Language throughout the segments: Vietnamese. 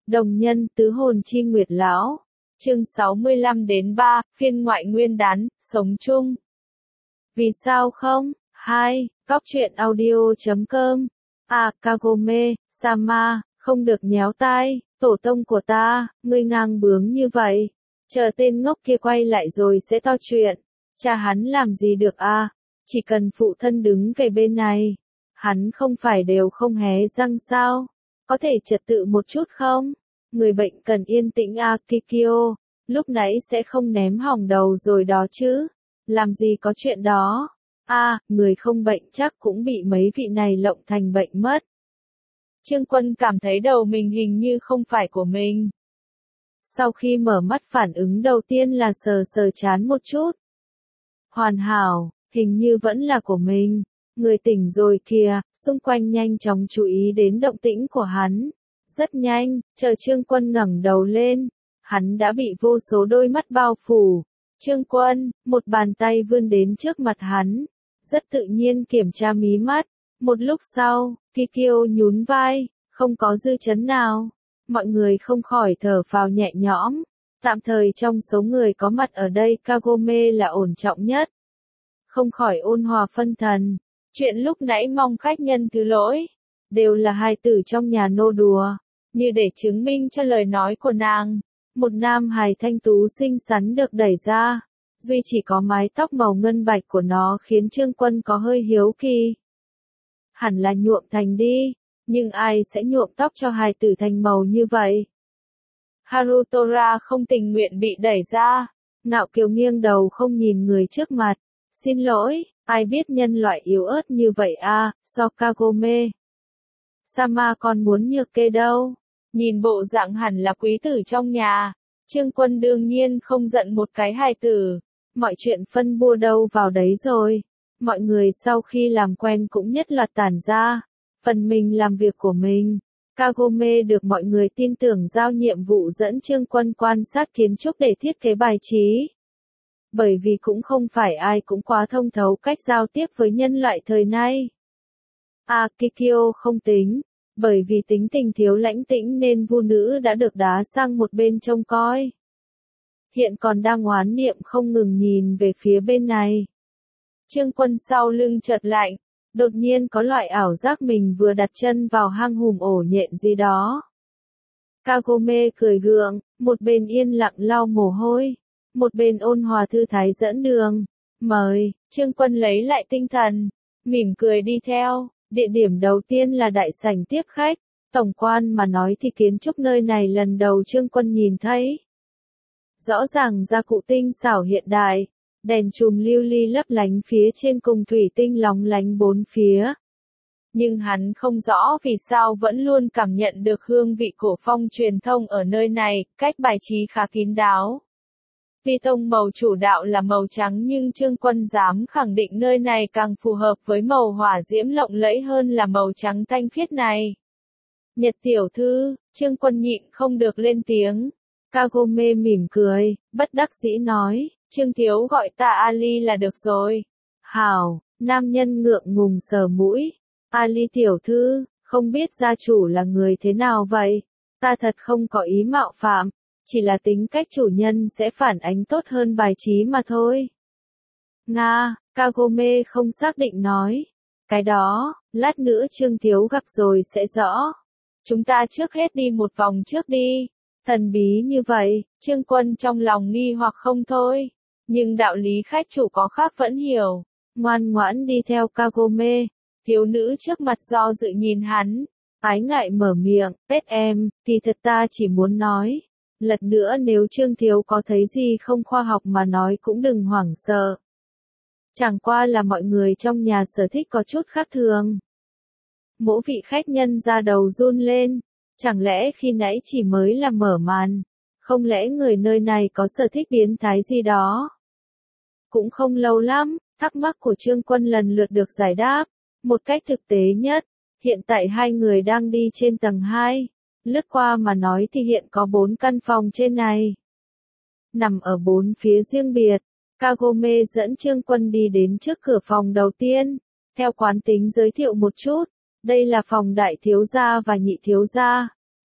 Đồng nhân tứ hồn chi nguyệt lão. Chương 65-3, phiên ngoại nguyên đán, sống chung. Vì sao không? 2. Góc truyện audio.com. Kagome, Sama, không được nhéo tai, tổ tông của ta, ngươi ngang bướng như vậy. Chờ tên ngốc kia quay lại rồi sẽ to chuyện. Cha hắn làm gì được chỉ cần phụ thân đứng về bên này. Hắn không phải đều không hé răng sao? Có thể trật tự một chút không? Người bệnh cần yên tĩnh Kikyo, lúc nãy sẽ không ném hỏng đầu rồi đó chứ. Làm gì có chuyện đó. Người không bệnh chắc cũng bị mấy vị này lộng thành bệnh mất. Trương Quân cảm thấy đầu mình hình như không phải của mình. Sau khi mở mắt phản ứng đầu tiên là sờ sờ trán một chút. Hoàn hảo, hình như vẫn là của mình. Người tỉnh rồi kìa, xung quanh nhanh chóng chú ý đến động tĩnh của hắn. Rất nhanh, chờ Trương Quân ngẩng đầu lên, hắn đã bị vô số đôi mắt bao phủ. Trương Quân, một bàn tay vươn đến trước mặt hắn, rất tự nhiên kiểm tra mí mắt. Một lúc sau, Kikyo nhún vai, không có dư chấn nào. Mọi người không khỏi thở phào nhẹ nhõm. Tạm thời trong số người có mặt ở đây Kagome là ổn trọng nhất. Không khỏi ôn hòa phân thần. Chuyện lúc nãy mong khách nhân thứ lỗi. Đều là hài tử trong nhà nô đùa. Như để chứng minh cho lời nói của nàng. Một nam hài thanh tú xinh xắn được đẩy ra. Duy chỉ có mái tóc màu ngân bạch của nó khiến Trương Quân có hơi hiếu kỳ. Hẳn là nhuộm thành đi. Nhưng ai sẽ nhuộm tóc cho hài tử thành màu như vậy? Harutora không tình nguyện bị đẩy ra. Ngạo kiều nghiêng đầu không nhìn người trước mặt. Xin lỗi, ai biết nhân loại yếu ớt như vậy so Kagome. Sama còn muốn nhược kê đâu. Nhìn bộ dạng hẳn là quý tử trong nhà. Trương Quân đương nhiên không giận một cái hài tử. Mọi chuyện phân bua đâu vào đấy rồi. Mọi người sau khi làm quen cũng nhất loạt tản ra. Phần mình làm việc của mình. Kagome được mọi người tin tưởng giao nhiệm vụ dẫn Trương Quân quan sát kiến trúc để thiết kế bài trí. Bởi vì cũng không phải ai cũng quá thông thấu cách giao tiếp với nhân loại thời nay. Kikyo không tính. Bởi vì tính tình thiếu lãnh tĩnh nên vu nữ đã được đá sang một bên trông coi. Hiện còn đang oán niệm không ngừng nhìn về phía bên này. Trương Quân sau lưng chợt lạnh. Đột nhiên có loại ảo giác mình vừa đặt chân vào hang hùm ổ nhện gì đó. Kagome cười gượng, một bên yên lặng lau mồ hôi, một bên ôn hòa thư thái dẫn đường. Mời, Trương Quân lấy lại tinh thần, mỉm cười đi theo. Địa điểm đầu tiên là đại sảnh tiếp khách. Tổng quan mà nói thì kiến trúc nơi này lần đầu Trương Quân nhìn thấy. Rõ ràng gia cụ tinh xảo hiện đại. Đèn chùm lưu ly lấp lánh phía trên cùng thủy tinh lóng lánh bốn phía. Nhưng hắn không rõ vì sao vẫn luôn cảm nhận được hương vị cổ phong truyền thông ở nơi này, cách bài trí khá kín đáo. Tuy tông màu chủ đạo là màu trắng nhưng Trương Quân dám khẳng định nơi này càng phù hợp với màu hỏa diễm lộng lẫy hơn là màu trắng thanh khiết này. Nhật tiểu thư, Trương Quân nhịn không được lên tiếng. Kagome mỉm cười, bất đắc dĩ nói. Trương thiếu gọi ta Ali là được rồi. Hảo, nam nhân ngượng ngùng sờ mũi. Ali tiểu thư, không biết gia chủ là người thế nào vậy? Ta thật không có ý mạo phạm, chỉ là tính cách chủ nhân sẽ phản ánh tốt hơn bài trí mà thôi. Kagome không xác định nói. Cái đó, lát nữa Trương thiếu gặp rồi sẽ rõ. Chúng ta trước hết đi một vòng trước đi. Thần bí như vậy, Trương Quân trong lòng nghi hoặc không thôi. Nhưng đạo lý khách chủ có khác vẫn hiểu. Ngoan ngoãn đi theo Kagome. Thiếu nữ trước mặt do dự nhìn hắn. Ái ngại mở miệng. Pet em, thì thật ta chỉ muốn nói. Lật nữa nếu Trương thiếu có thấy gì không khoa học mà nói cũng đừng hoảng sợ. Chẳng qua là mọi người trong nhà sở thích có chút khác thường. Mỗi vị khách nhân ra đầu run lên. Chẳng lẽ khi nãy chỉ mới là mở màn? Không lẽ người nơi này có sở thích biến thái gì đó? Cũng không lâu lắm, thắc mắc của Trương Quân lần lượt được giải đáp. Một cách thực tế nhất, hiện tại hai người đang đi trên tầng 2. Lướt qua mà nói thì hiện có 4 căn phòng trên này. Nằm ở 4 phía riêng biệt, Kagome dẫn Trương Quân đi đến trước cửa phòng đầu tiên. Theo quán tính giới thiệu một chút, đây là phòng đại thiếu gia và nhị thiếu gia.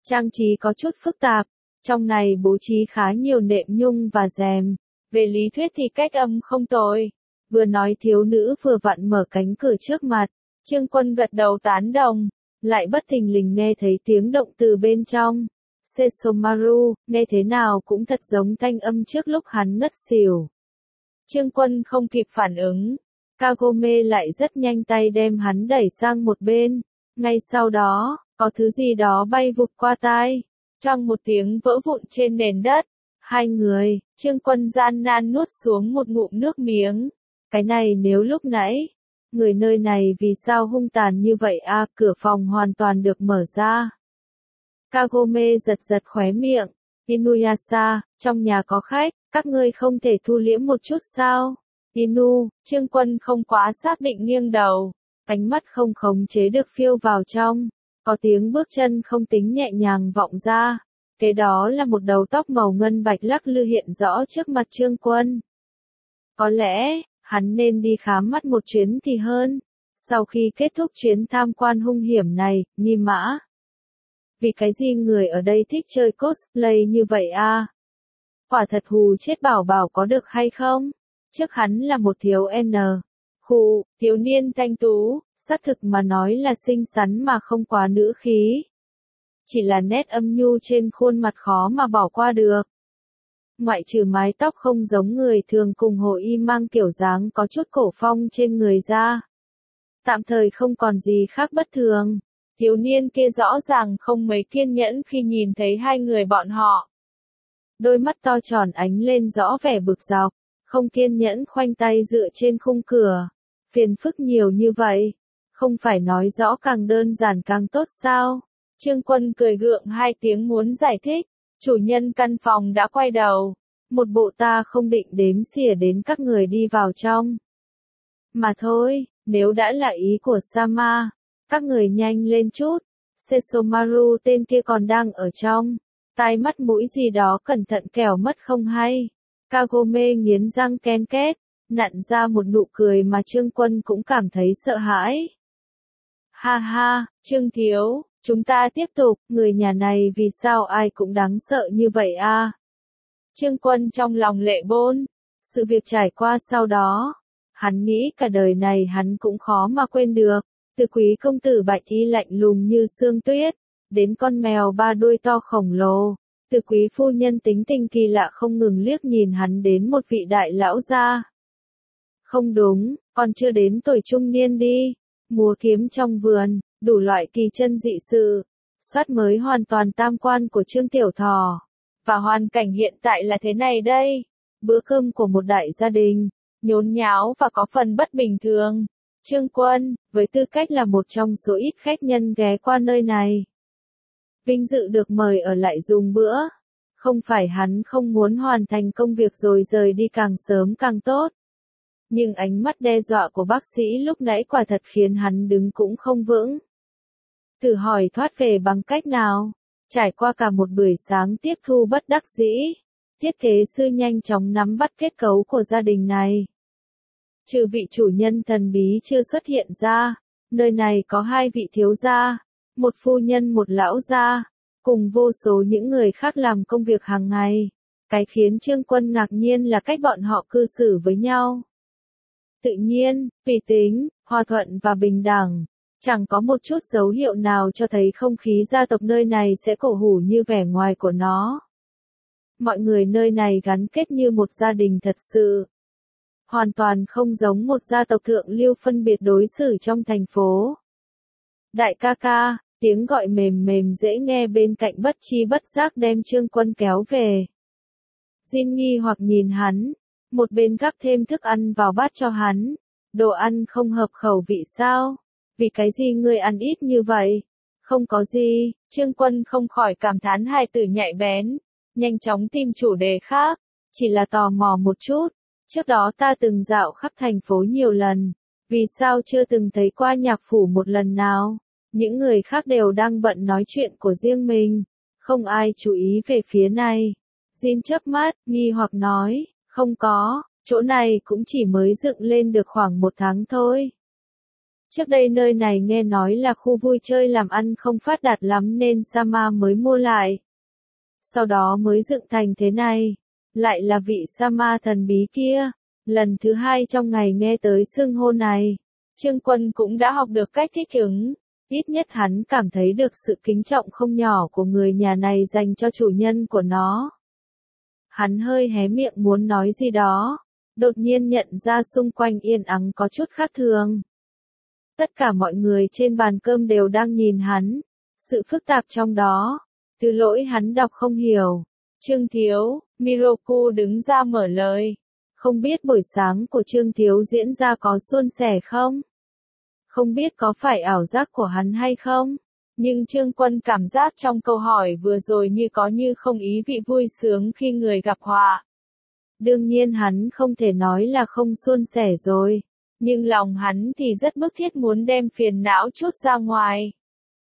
Trang trí có chút phức tạp, trong này bố trí khá nhiều nệm nhung và rèm. Về lý thuyết thì cách âm không tồi. Vừa nói thiếu nữ vừa vặn mở cánh cửa trước mặt, Trương Quân gật đầu tán đồng, lại bất thình lình nghe thấy tiếng động từ bên trong. Sesomaru, nghe thế nào cũng thật giống thanh âm trước lúc hắn ngất xỉu. Trương Quân không kịp phản ứng, Kagome lại rất nhanh tay đem hắn đẩy sang một bên. Ngay sau đó, có thứ gì đó bay vụt qua tai, choang một tiếng vỡ vụn trên nền đất. Hai người, Trương Quân gian nan nuốt xuống một ngụm nước miếng. Cái này nếu lúc nãy, người nơi này vì sao hung tàn như vậy à, cửa phòng hoàn toàn được mở ra. Kagome giật giật khóe miệng, Inuyasha, trong nhà có khách, các ngươi không thể thu liễm một chút sao? Inu, Trương Quân không quá xác định nghiêng đầu, ánh mắt không khống chế được phiêu vào trong, có tiếng bước chân không tính nhẹ nhàng vọng ra. Kế đó là một đầu tóc màu ngân bạch lắc lư hiện rõ trước mặt Trương Quân. Có lẽ, hắn nên đi khám mắt một chuyến thì hơn. Sau khi kết thúc chuyến tham quan hung hiểm này, Nhi Mã. Vì cái gì người ở đây thích chơi cosplay như vậy à? Quả thật hù chết bảo bảo có được hay không? Trước hắn là một thiếu thiếu niên thanh tú, xác thực mà nói là xinh xắn mà không quá nữ khí. Chỉ là nét âm nhu trên khuôn mặt khó mà bỏ qua được. Ngoại trừ mái tóc không giống người thường cùng Hồ Y mang kiểu dáng có chút cổ phong trên người ra. Tạm thời không còn gì khác bất thường. Thiếu niên kia rõ ràng không mấy kiên nhẫn khi nhìn thấy hai người bọn họ. Đôi mắt to tròn ánh lên rõ vẻ bực dọc, không kiên nhẫn khoanh tay dựa trên khung cửa. Phiền phức nhiều như vậy, không phải nói rõ càng đơn giản càng tốt sao? Trương Quân cười gượng hai tiếng muốn giải thích, chủ nhân căn phòng đã quay đầu, một bộ ta không định đếm xỉa đến các người đi vào trong. Mà thôi, nếu đã là ý của Sama, các người nhanh lên chút, Sesomaru tên kia còn đang ở trong, tai mắt mũi gì đó cẩn thận kẻo mất không hay. Kagome nghiến răng ken két, nặn ra một nụ cười mà Trương Quân cũng cảm thấy sợ hãi. Ha ha, Trương Thiếu, chúng ta tiếp tục, người nhà này vì sao ai cũng đáng sợ như vậy à? Trương Quân trong lòng lệ bôn, sự việc trải qua sau đó, hắn nghĩ cả đời này hắn cũng khó mà quên được, từ quý công tử bạch y lạnh lùng như sương tuyết, đến con mèo ba đuôi to khổng lồ, từ quý phu nhân tính tình kỳ lạ không ngừng liếc nhìn hắn đến một vị đại lão gia. Không đúng, còn chưa đến tuổi trung niên đi, múa kiếm trong vườn, đủ loại kỳ chân dị sự, soát mới hoàn toàn tam quan của Trương Tiểu Thỏ. Và hoàn cảnh hiện tại là thế này đây, bữa cơm của một đại gia đình, nhốn nháo và có phần bất bình thường. Trương Quân, với tư cách là một trong số ít khách nhân ghé qua nơi này, vinh dự được mời ở lại dùng bữa. Không phải hắn không muốn hoàn thành công việc rồi rời đi càng sớm càng tốt. Nhưng ánh mắt đe dọa của bác sĩ lúc nãy quả thật khiến hắn đứng cũng không vững. Thử hỏi thoát về bằng cách nào? Trải qua cả một buổi sáng tiếp thu bất đắc dĩ, thiết kế sư nhanh chóng nắm bắt kết cấu của gia đình này. Trừ vị chủ nhân thần bí chưa xuất hiện ra, nơi này có hai vị thiếu gia, một phu nhân một lão gia, cùng vô số những người khác làm công việc hàng ngày. Cái khiến Trương Quân ngạc nhiên là cách bọn họ cư xử với nhau. Tự nhiên, tùy tính, hòa thuận và bình đẳng. Chẳng có một chút dấu hiệu nào cho thấy không khí gia tộc nơi này sẽ cổ hủ như vẻ ngoài của nó. Mọi người nơi này gắn kết như một gia đình thật sự. Hoàn toàn không giống một gia tộc thượng lưu phân biệt đối xử trong thành phố. Đại ca ca, tiếng gọi mềm mềm dễ nghe bên cạnh bất chi bất giác đem Trương Quân kéo về. Jin nghi hoặc nhìn hắn, một bên gắp thêm thức ăn vào bát cho hắn. Đồ ăn không hợp khẩu vị sao? Vì cái gì ngươi ăn ít như vậy? Không có gì, Trương Quân không khỏi cảm thán hai từ nhạy bén, nhanh chóng tìm chủ đề khác, chỉ là tò mò một chút. Trước đó ta từng dạo khắp thành phố nhiều lần, vì sao chưa từng thấy qua nhạc phủ một lần nào? Những người khác đều đang bận nói chuyện của riêng mình, không ai chú ý về phía này. Jin chớp mắt, nghi hoặc nói, không có, chỗ này cũng chỉ mới dựng lên được khoảng 1 tháng thôi. Trước đây nơi này nghe nói là khu vui chơi làm ăn không phát đạt lắm nên Sama mới mua lại. Sau đó mới dựng thành thế này. Lại là vị Sama thần bí kia. Lần thứ hai trong ngày nghe tới xưng hô này, Trương Quân cũng đã học được cách thích ứng. Ít nhất hắn cảm thấy được sự kính trọng không nhỏ của người nhà này dành cho chủ nhân của nó. Hắn hơi hé miệng muốn nói gì đó, đột nhiên nhận ra xung quanh yên ắng có chút khác thường. Tất cả mọi người trên bàn cơm đều đang nhìn hắn, sự phức tạp trong đó, từ lỗi hắn đọc không hiểu. Trương Thiếu, Miroku đứng ra mở lời. Không biết buổi sáng của Trương Thiếu diễn ra có suôn sẻ không? Không biết có phải ảo giác của hắn hay không? Nhưng Trương Quân cảm giác trong câu hỏi vừa rồi như có như không ý vị vui sướng khi người gặp họa. Đương nhiên hắn không thể nói là không suôn sẻ rồi. Nhưng lòng hắn thì rất bức thiết muốn đem phiền não chút ra ngoài.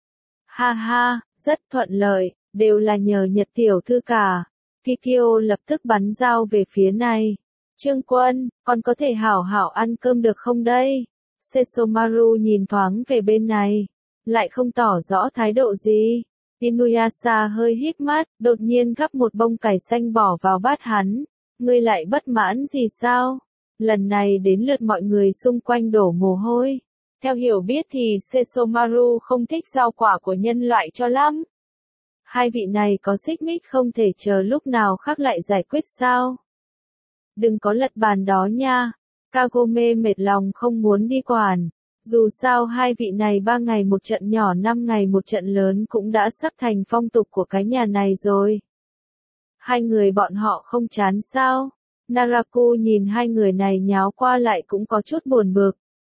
Ha ha, rất thuận lợi, đều là nhờ Nhật tiểu thư cả. Kikyo lập tức bắn dao về phía này. Trương Quân, con có thể hảo hảo ăn cơm được không đây? Sesomaru nhìn thoáng về bên này, lại không tỏ rõ thái độ gì. Inuyasha hơi híp mắt, đột nhiên gắp một bông cải xanh bỏ vào bát hắn. Ngươi lại bất mãn gì sao? Lần này đến lượt mọi người xung quanh đổ mồ hôi. Theo hiểu biết thì Sesomaru không thích rau quả của nhân loại cho lắm. Hai vị này có xích mích không thể chờ lúc nào khác lại giải quyết sao? Đừng có lật bàn đó nha. Kagome mệt lòng không muốn đi quản. Dù sao hai vị này 3 ngày một trận nhỏ 5 ngày một trận lớn cũng đã sắp thành phong tục của cái nhà này rồi. Hai người bọn họ không chán sao? Naraku nhìn hai người này nháo qua lại cũng có chút buồn bực.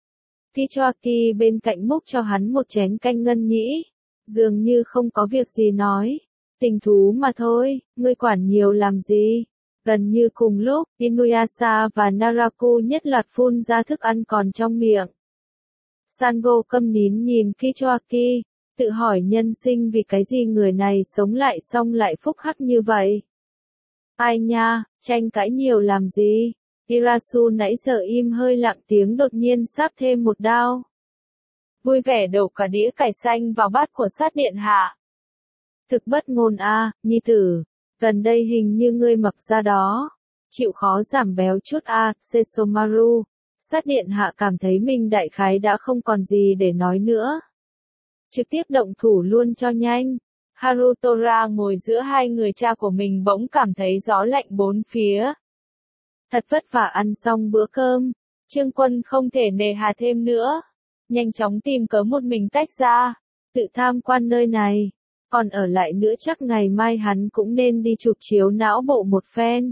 Kichoaki bên cạnh múc cho hắn một chén canh ngân nhĩ. Dường như không có việc gì nói. Tình thú mà thôi, ngươi quản nhiều làm gì? Gần như cùng lúc, Inuyasha và Naraku nhất loạt phun ra thức ăn còn trong miệng. Sango câm nín nhìn Kichoaki, tự hỏi nhân sinh vì cái gì người này sống lại xong lại phúc hắc như vậy. Ai nha, tranh cãi nhiều làm gì? Irasu nãy giờ im hơi lặng tiếng đột nhiên sáp thêm một đao. Vui vẻ đổ cả đĩa cải xanh vào bát của sát điện hạ. Thực bất ngôn a, nhi tử. Gần đây hình như ngươi mập ra đó. Chịu khó giảm béo chút a, Sesomaru. Sát điện hạ cảm thấy mình đại khái đã không còn gì để nói nữa. Trực tiếp động thủ luôn cho nhanh. Harutora ngồi giữa hai người cha của mình bỗng cảm thấy gió lạnh bốn phía. Thật vất vả ăn xong bữa cơm. Trương Quân không thể nề hà thêm nữa. Nhanh chóng tìm cớ một mình tách ra. Tự tham quan nơi này. Còn ở lại nữa chắc ngày mai hắn cũng nên đi chụp chiếu não bộ một phen.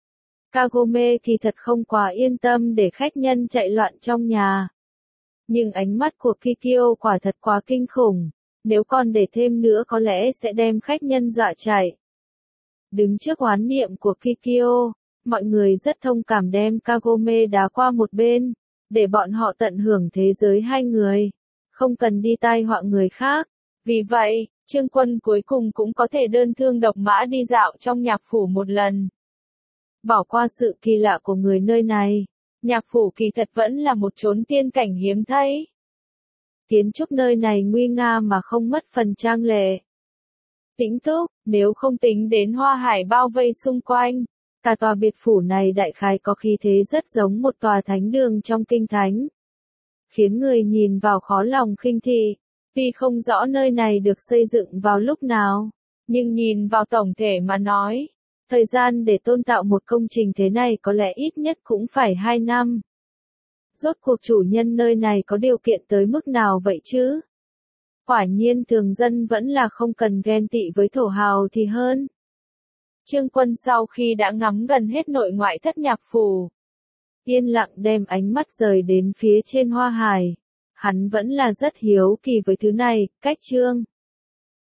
Kagome thì thật không quá yên tâm để khách nhân chạy loạn trong nhà. Nhưng ánh mắt của Kikyo quả thật quá kinh khủng. Nếu còn để thêm nữa có lẽ sẽ đem khách nhân dọa chạy. Đứng trước oán niệm của Kikyo, mọi người rất thông cảm đem Kagome đá qua một bên, để bọn họ tận hưởng thế giới hai người. Không cần đi tai họa người khác. Vì vậy, Trương Quân cuối cùng cũng có thể đơn thương độc mã đi dạo trong nhạc phủ một lần. Bỏ qua sự kỳ lạ của người nơi này, nhạc phủ kỳ thật vẫn là một chốn tiên cảnh hiếm thấy. Kiến trúc nơi này nguy nga mà không mất phần trang lệ. Tĩnh túc, nếu không tính đến hoa hải bao vây xung quanh, cả tòa biệt phủ này đại khái có khí thế rất giống một tòa thánh đường trong kinh thánh. Khiến người nhìn vào khó lòng khinh thị. Tuy không rõ nơi này được xây dựng vào lúc nào, nhưng nhìn vào tổng thể mà nói, thời gian để tôn tạo một công trình thế này có lẽ ít nhất cũng phải 2 năm. Rốt cuộc chủ nhân nơi này có điều kiện tới mức nào vậy chứ? Quả nhiên thường dân vẫn là không cần ghen tị với thổ hào thì hơn. Trương Quân sau khi đã ngắm gần hết nội ngoại thất nhạc phủ, yên lặng đem ánh mắt rời đến phía trên hoa hải. Hắn vẫn là rất hiếu kỳ với thứ này, cách Trương